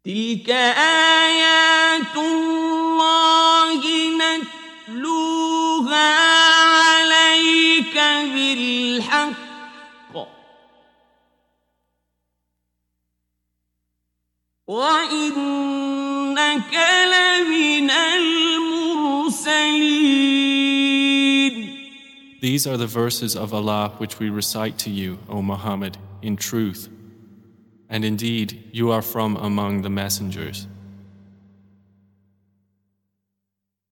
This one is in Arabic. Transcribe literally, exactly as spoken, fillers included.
تلك آيات الله نتلوها عليك بالحق وإنك لمن المرسلين. These are the verses of Allah which we recite to you, O Muhammad, in truth. And indeed, you are from among the messengers.